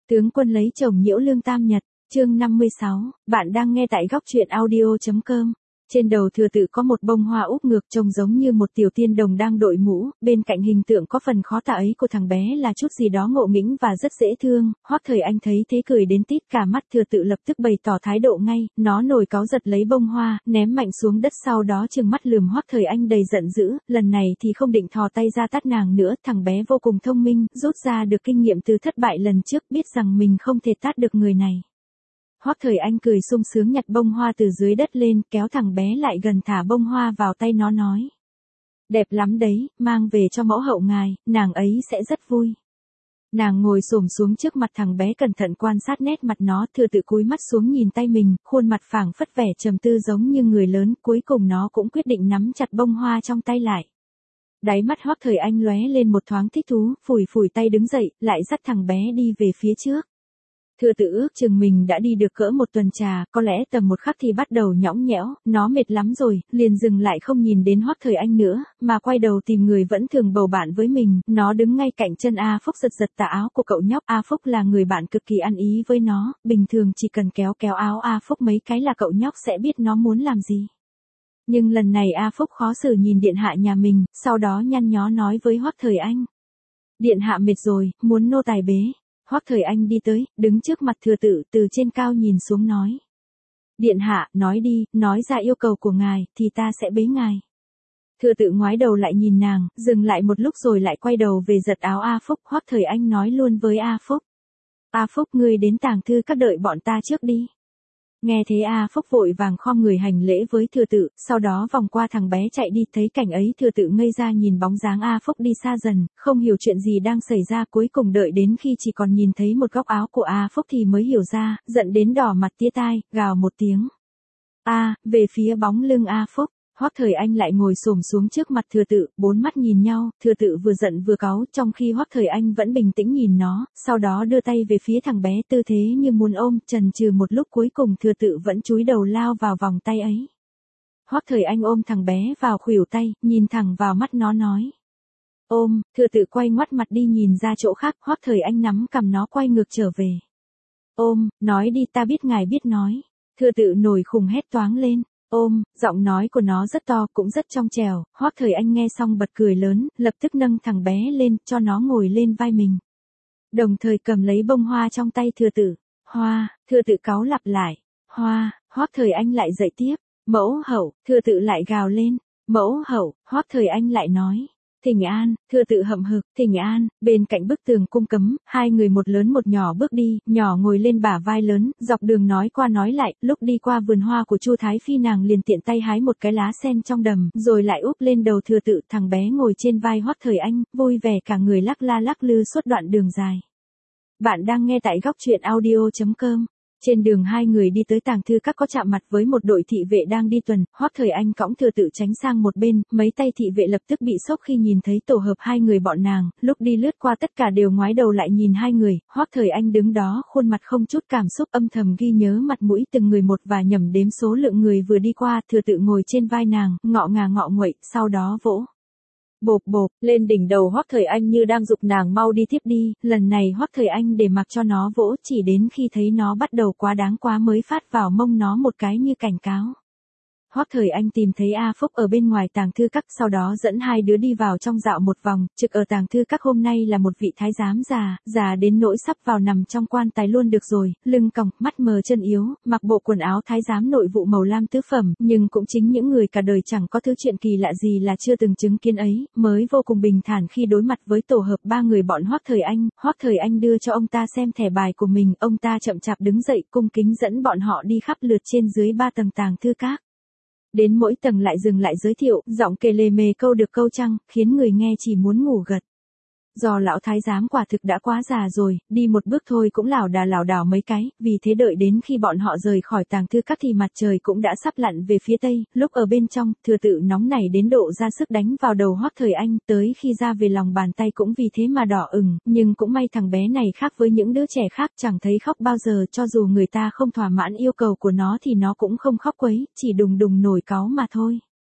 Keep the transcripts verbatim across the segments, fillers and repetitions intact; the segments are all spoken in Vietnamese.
Tướng quân lấy chồng nhiễu lương tam nhật, chương năm mươi sáu, bạn đang nghe tại góc truyện audio.com. Trên đầu thừa tự có một bông hoa úp ngược trông giống như một tiểu tiên đồng đang đội mũ, bên cạnh hình tượng có phần khó tả ấy của thằng bé là chút gì đó ngộ nghĩnh và rất dễ thương. Hoắc Thời Anh thấy thế cười đến tít cả mắt, thừa tự lập tức bày tỏ thái độ ngay, nó nổi cáu giật lấy bông hoa, ném mạnh xuống đất, sau đó trừng mắt lườm Hoắc Thời Anh đầy giận dữ, lần này thì không định thò tay ra tát nàng nữa. Thằng bé vô cùng thông minh, rút ra được kinh nghiệm từ thất bại lần trước, biết rằng mình không thể tát được người này. Hoắc Thời Anh cười sung sướng nhặt bông hoa từ dưới đất lên, kéo thằng bé lại gần, thả bông hoa vào tay nó nói. Đẹp lắm đấy, mang về cho mẫu hậu ngài, nàng ấy sẽ rất vui. Nàng ngồi xổm xuống trước mặt thằng bé, cẩn thận quan sát nét mặt nó, thừa tự cúi mắt xuống nhìn tay mình, khuôn mặt phảng phất vẻ trầm tư giống như người lớn, cuối cùng nó cũng quyết định nắm chặt bông hoa trong tay lại. Đáy mắt Hoắc Thời Anh lóe lên một thoáng thích thú, phủi phủi tay đứng dậy, lại dắt thằng bé đi về phía trước. Thừa tự ước chừng mình đã đi được cỡ một tuần trà, có lẽ tầm một khắc thì bắt đầu nhõng nhẽo, nó mệt lắm rồi, liền dừng lại không nhìn đến Hoắc Thời Anh nữa, mà quay đầu tìm người vẫn thường bầu bạn với mình. Nó đứng ngay cạnh chân A Phúc, giật giật tà áo của cậu nhóc. A Phúc là người bạn cực kỳ ăn ý với nó, bình thường chỉ cần kéo kéo áo A Phúc mấy cái là cậu nhóc sẽ biết nó muốn làm gì. Nhưng lần này A Phúc khó xử nhìn điện hạ nhà mình, sau đó nhăn nhó nói với Hoắc Thời Anh. Điện hạ mệt rồi, muốn nô tài bế. Hoắc Thời Anh đi tới, đứng trước mặt thừa tự, từ trên cao nhìn xuống nói. Điện hạ, nói đi, nói ra yêu cầu của ngài, thì ta sẽ bế ngài. Thừa tự ngoái đầu lại nhìn nàng, dừng lại một lúc rồi lại quay đầu về giật áo A Phúc. Hoắc Thời Anh nói luôn với A Phúc. A Phúc, ngươi đến tàng thư các đợi bọn ta trước đi. Nghe thế A Phúc vội vàng khom người hành lễ với thừa tự, sau đó vòng qua thằng bé chạy đi. Thấy cảnh ấy, thừa tự ngây ra nhìn bóng dáng A Phúc đi xa dần, không hiểu chuyện gì đang xảy ra. Cuối cùng đợi đến khi chỉ còn nhìn thấy một góc áo của A Phúc thì mới hiểu ra, giận đến đỏ mặt tía tai, gào một tiếng. A, về phía bóng lưng A Phúc. Hoắc Thời Anh lại ngồi xổm xuống trước mặt thừa tự, bốn mắt nhìn nhau, thừa tự vừa giận vừa cáu, trong khi Hoắc Thời Anh vẫn bình tĩnh nhìn nó, sau đó đưa tay về phía thằng bé, tư thế như muốn ôm. Chần chừ một lúc, cuối cùng thừa tự vẫn chúi đầu lao vào vòng tay ấy. Hoắc Thời Anh ôm thằng bé vào khuỷu tay, nhìn thẳng vào mắt nó nói. Ôm. Thừa tự quay ngoắt mặt đi nhìn ra chỗ khác. Hoắc Thời Anh nắm cằm nó quay ngược trở về. Ôm, nói đi, ta biết ngài biết nói. Thừa tự nổi khùng hét toáng lên. Ôm, giọng nói của nó rất to, cũng rất trong trẻo. Hoắc Thời Anh nghe xong bật cười lớn, lập tức nâng thằng bé lên, cho nó ngồi lên vai mình. Đồng thời cầm lấy bông hoa trong tay thừa tự. Hoa, thừa tự cáu lặp lại. Hoa, Hoắc Thời Anh lại dạy tiếp. Mẫu hậu, thừa tự lại gào lên. Mẫu hậu, Hoắc Thời Anh lại nói. Thỉnh an, thừa tự hậm hực, thỉnh an. Bên cạnh bức tường cung cấm, hai người một lớn một nhỏ bước đi, nhỏ ngồi lên bả vai lớn, dọc đường nói qua nói lại. Lúc đi qua vườn hoa của Chu Thái Phi, nàng liền tiện tay hái một cái lá sen trong đầm, rồi lại úp lên đầu thừa tự. Thằng bé ngồi trên vai Hoắc Thời Anh, vui vẻ cả người lắc la lắc lư suốt đoạn đường dài. Bạn đang nghe tại góc truyện audio.com. Trên đường hai người đi tới tàng thư các có chạm mặt với một đội thị vệ đang đi tuần. Hoắc Thời Anh cõng thừa tự tránh sang một bên, mấy tay thị vệ lập tức bị sốc khi nhìn thấy tổ hợp hai người bọn nàng, lúc đi lướt qua tất cả đều ngoái đầu lại nhìn hai người. Hoắc Thời Anh đứng đó khuôn mặt không chút cảm xúc, âm thầm ghi nhớ mặt mũi từng người một và nhẩm đếm số lượng người vừa đi qua. Thừa tự ngồi trên vai nàng, ngọ ngà ngọ nguậy, sau đó vỗ bộp bộp lên đỉnh đầu Hoắc Thời Anh như đang giục nàng mau đi tiếp đi. Lần này Hoắc Thời Anh để mặc cho nó vỗ, chỉ đến khi thấy nó bắt đầu quá đáng quá mới phát vào mông nó một cái như cảnh cáo. Hoắc Thời Anh tìm thấy A Phúc ở bên ngoài tàng thư các, sau đó dẫn hai đứa đi vào trong dạo một vòng. Trực ở tàng thư các hôm nay là một vị thái giám già, già đến nỗi sắp vào nằm trong quan tài luôn được rồi, lưng còng, mắt mờ chân yếu, mặc bộ quần áo thái giám nội vụ màu lam tứ phẩm, nhưng cũng chính những người cả đời chẳng có thứ chuyện kỳ lạ gì là chưa từng chứng kiến ấy, mới vô cùng bình thản khi đối mặt với tổ hợp ba người bọn Hoắc Thời Anh. Hoắc Thời Anh đưa cho ông ta xem thẻ bài của mình, ông ta chậm chạp đứng dậy, cung kính dẫn bọn họ đi khắp lượt trên dưới ba tầng tàng thư các. Đến mỗi tầng lại dừng lại giới thiệu, giọng kể lề mề câu được câu trăng, khiến người nghe chỉ muốn ngủ gật. Do lão thái giám quả thực đã quá già rồi, đi một bước thôi cũng lảo đà lảo đảo mấy cái, vì thế đợi đến khi bọn họ rời khỏi tàng thư các thì mặt trời cũng đã sắp lặn về phía tây. Lúc ở bên trong, thừa tự nóng nảy đến độ ra sức đánh vào đầu Hoắc Thời Anh, tới khi ra về lòng bàn tay cũng vì thế mà đỏ ửng, nhưng cũng may thằng bé này khác với những đứa trẻ khác, chẳng thấy khóc bao giờ, cho dù người ta không thỏa mãn yêu cầu của nó thì nó cũng không khóc quấy, chỉ đùng đùng nổi cáu mà thôi.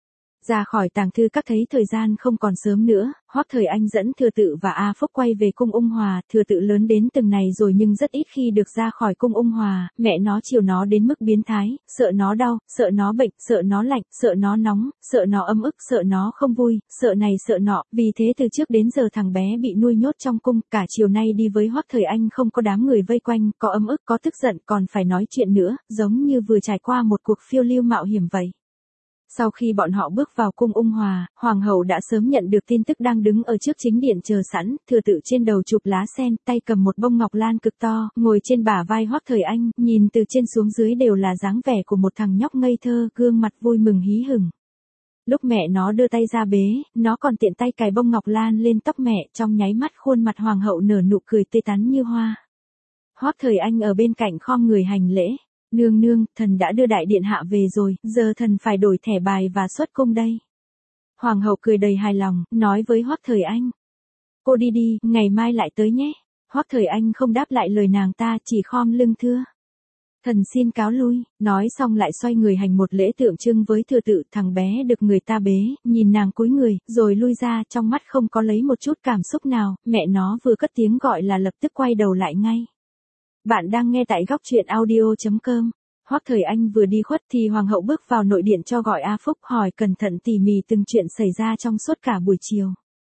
Ra khỏi tàng thư các thấy thời gian không còn sớm nữa, Hoắc Thời Anh dẫn Thừa Tự và A Phúc quay về cung Ung Hòa. Thừa Tự lớn đến từng này rồi nhưng rất ít khi được ra khỏi cung Ung Hòa, mẹ nó chiều nó đến mức biến thái, sợ nó đau, sợ nó bệnh, sợ nó lạnh, sợ nó nóng, sợ nó ấm ức, sợ nó không vui, sợ này sợ nọ. Vì thế từ trước đến giờ thằng bé bị nuôi nhốt trong cung, cả chiều nay đi với Hoắc Thời Anh không có đám người vây quanh, có ấm ức, có tức giận, còn phải nói chuyện nữa, giống như vừa trải qua một cuộc phiêu lưu mạo hiểm vậy. Sau khi bọn họ bước vào cung Ung Hòa, hoàng hậu đã sớm nhận được tin tức đang đứng ở trước chính điện chờ sẵn. Thừa Tự trên đầu chụp lá sen, tay cầm một bông ngọc lan cực to, ngồi trên bả vai Hoắc Thời Anh, nhìn từ trên xuống dưới đều là dáng vẻ của một thằng nhóc ngây thơ, gương mặt vui mừng hí hửng. Lúc mẹ nó đưa tay ra bế, nó còn tiện tay cài bông ngọc lan lên tóc mẹ, trong nháy mắt khuôn mặt hoàng hậu nở nụ cười tươi tắn như hoa. Hoắc Thời Anh ở bên cạnh khom người hành lễ. Nương nương, thần đã đưa đại điện hạ về rồi, giờ thần phải đổi thẻ bài và xuất cung đây. Hoàng hậu cười đầy hài lòng, nói với Hoắc Thời Anh. Cô đi đi, ngày mai lại tới nhé. Hoắc Thời Anh không đáp lại lời nàng ta, chỉ khom lưng thưa. Thần xin cáo lui, nói xong lại xoay người hành một lễ tượng trưng với Thừa Tự. Thằng bé được người ta bế, nhìn nàng cúi người, rồi lui ra, trong mắt không có lấy một chút cảm xúc nào. Mẹ nó vừa cất tiếng gọi là lập tức quay đầu lại ngay. Bạn đang nghe tại góc truyện audio chấm com. Hoắc Thời Anh vừa đi khuất thì hoàng hậu bước vào nội điện cho gọi A Phúc, hỏi cẩn thận tỉ mỉ từng chuyện xảy ra trong suốt cả buổi chiều.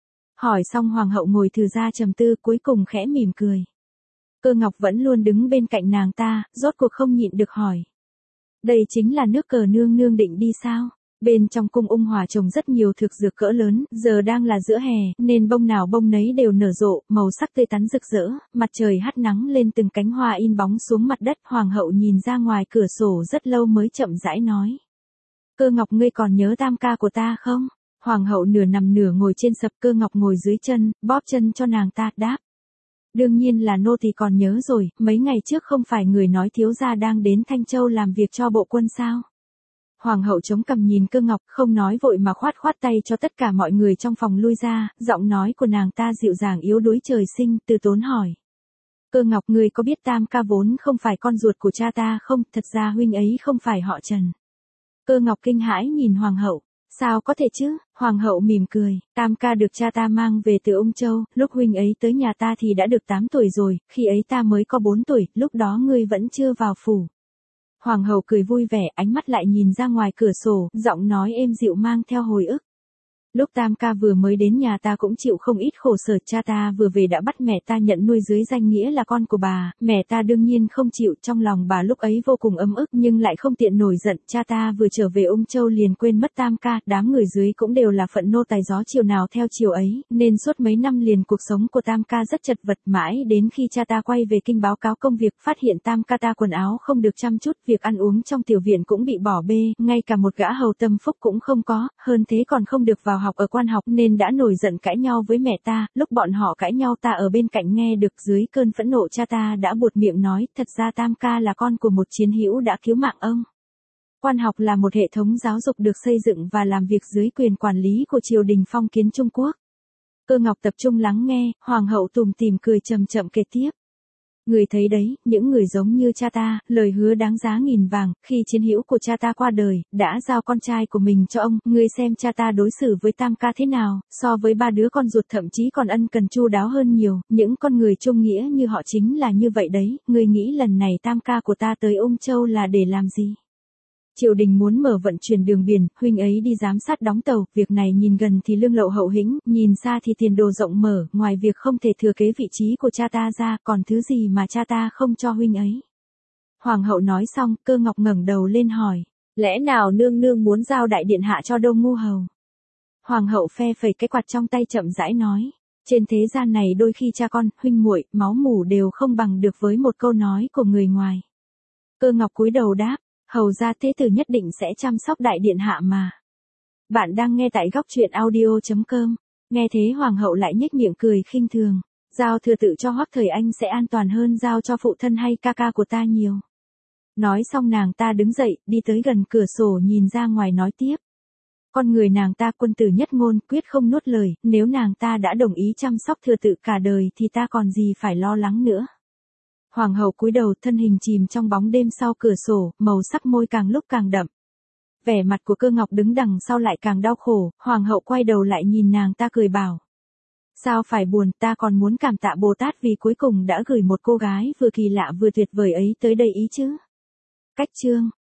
Hỏi xong hoàng hậu ngồi thừ ra trầm tư, cuối cùng khẽ mỉm cười. Cơ Ngọc vẫn luôn đứng bên cạnh nàng ta, rốt cuộc không nhịn được hỏi. Đây chính là nước cờ nương nương định đi sao? Bên trong cung Ung Hòa trồng rất nhiều thực dược cỡ lớn, giờ đang là giữa hè, nên bông nào bông nấy đều nở rộ, màu sắc tươi tắn rực rỡ, mặt trời hắt nắng lên từng cánh hoa in bóng xuống mặt đất. Hoàng hậu nhìn ra ngoài cửa sổ rất lâu mới chậm rãi nói. Cơ Ngọc, ngươi còn nhớ tam ca của ta không? Hoàng hậu nửa nằm nửa ngồi trên sập, Cơ Ngọc ngồi dưới chân, bóp chân cho nàng ta, đáp. Đương nhiên là nô tỳ còn nhớ rồi, mấy ngày trước không phải người nói thiếu gia đang đến Thanh Châu làm việc cho bộ quân sao? Hoàng hậu chống cằm nhìn Cơ Ngọc, không nói vội mà khoát khoát tay cho tất cả mọi người trong phòng lui ra. Giọng nói của nàng ta dịu dàng yếu đuối trời sinh, từ tốn hỏi. Cơ Ngọc, ngươi có biết tam ca vốn không phải con ruột của cha ta không? Thật ra huynh ấy không phải họ Trần. Cơ Ngọc kinh hãi nhìn hoàng hậu. Sao có thể chứ? Hoàng hậu mỉm cười. Tam ca được cha ta mang về từ Ung Châu, lúc huynh ấy tới nhà ta thì đã được tám tuổi rồi, khi ấy ta mới có bốn tuổi, lúc đó ngươi vẫn chưa vào phủ. Hoàng hậu cười vui vẻ, ánh mắt lại nhìn ra ngoài cửa sổ, giọng nói êm dịu mang theo hồi ức. Lúc tam ca vừa mới đến nhà ta cũng chịu không ít khổ sở, cha ta vừa về đã bắt mẹ ta nhận nuôi dưới danh nghĩa là con của bà, mẹ ta đương nhiên không chịu, trong lòng bà lúc ấy vô cùng ấm ức nhưng lại không tiện nổi giận, cha ta vừa trở về Ung Châu liền quên mất tam ca, đám người dưới cũng đều là phận nô tài gió chiều nào theo chiều ấy, nên suốt mấy năm liền cuộc sống của tam ca rất chật vật, mãi đến khi cha ta quay về kinh báo cáo công việc, phát hiện tam ca ta quần áo không được chăm chút, việc ăn uống trong tiểu viện cũng bị bỏ bê, ngay cả một gã hầu tâm phúc cũng không có, hơn thế còn không được vào học ở quan học nên đã nổi giận cãi nhau với mẹ ta. Lúc bọn họ cãi nhau ta ở bên cạnh nghe được, dưới cơn phẫn nộ cha ta đã buột miệng nói, thật ra tam ca là con của một chiến hữu đã cứu mạng ông. Quan học là một hệ thống giáo dục được xây dựng và làm việc dưới quyền quản lý của triều đình phong kiến Trung Quốc. Cơ Ngọc tập trung lắng nghe, hoàng hậu tủm tỉm cười chậm chậm kể tiếp. Người thấy đấy, những người giống như cha ta, lời hứa đáng giá nghìn vàng, khi chiến hữu của cha ta qua đời, đã giao con trai của mình cho ông, ngươi xem cha ta đối xử với tam ca thế nào, so với ba đứa con ruột thậm chí còn ân cần chu đáo hơn nhiều, những con người trung nghĩa như họ chính là như vậy đấy, ngươi nghĩ lần này tam ca của ta tới Ung Châu là để làm gì? Triều đình muốn mở vận chuyển đường biển, huynh ấy đi giám sát đóng tàu, việc này nhìn gần thì lương lậu hậu hĩnh, nhìn xa thì tiền đồ rộng mở, ngoài việc không thể thừa kế vị trí của cha ta ra, còn thứ gì mà cha ta không cho huynh ấy. Hoàng hậu nói xong, Cơ Ngọc ngẩng đầu lên hỏi, lẽ nào nương nương muốn giao đại điện hạ cho Đông Ngu Hầu? Hoàng hậu phe phẩy cái quạt trong tay chậm rãi nói, trên thế gian này đôi khi cha con, huynh muội, máu mủ đều không bằng được với một câu nói của người ngoài. Cơ Ngọc cúi đầu đáp, hầu gia thế tử nhất định sẽ chăm sóc đại điện hạ mà. Bạn đang nghe tại góc truyện audio chấm com. Nghe thế hoàng hậu lại nhếch miệng cười khinh thường. Giao Thừa Tự cho Hoắc Thời Anh sẽ an toàn hơn giao cho phụ thân hay ca ca của ta nhiều. Nói xong nàng ta đứng dậy, đi tới gần cửa sổ nhìn ra ngoài nói tiếp. Con người nàng ta quân tử nhất ngôn, quyết không nuốt lời, nếu nàng ta đã đồng ý chăm sóc Thừa Tự cả đời thì ta còn gì phải lo lắng nữa. Hoàng hậu cúi đầu, thân hình chìm trong bóng đêm sau cửa sổ, màu sắc môi càng lúc càng đậm. Vẻ mặt của Cơ Ngọc đứng đằng sau lại càng đau khổ, hoàng hậu quay đầu lại nhìn nàng ta cười bảo. Sao phải buồn, ta còn muốn cảm tạ Bồ Tát vì cuối cùng đã gửi một cô gái vừa kỳ lạ vừa tuyệt vời ấy tới đây ý chứ. Cách chương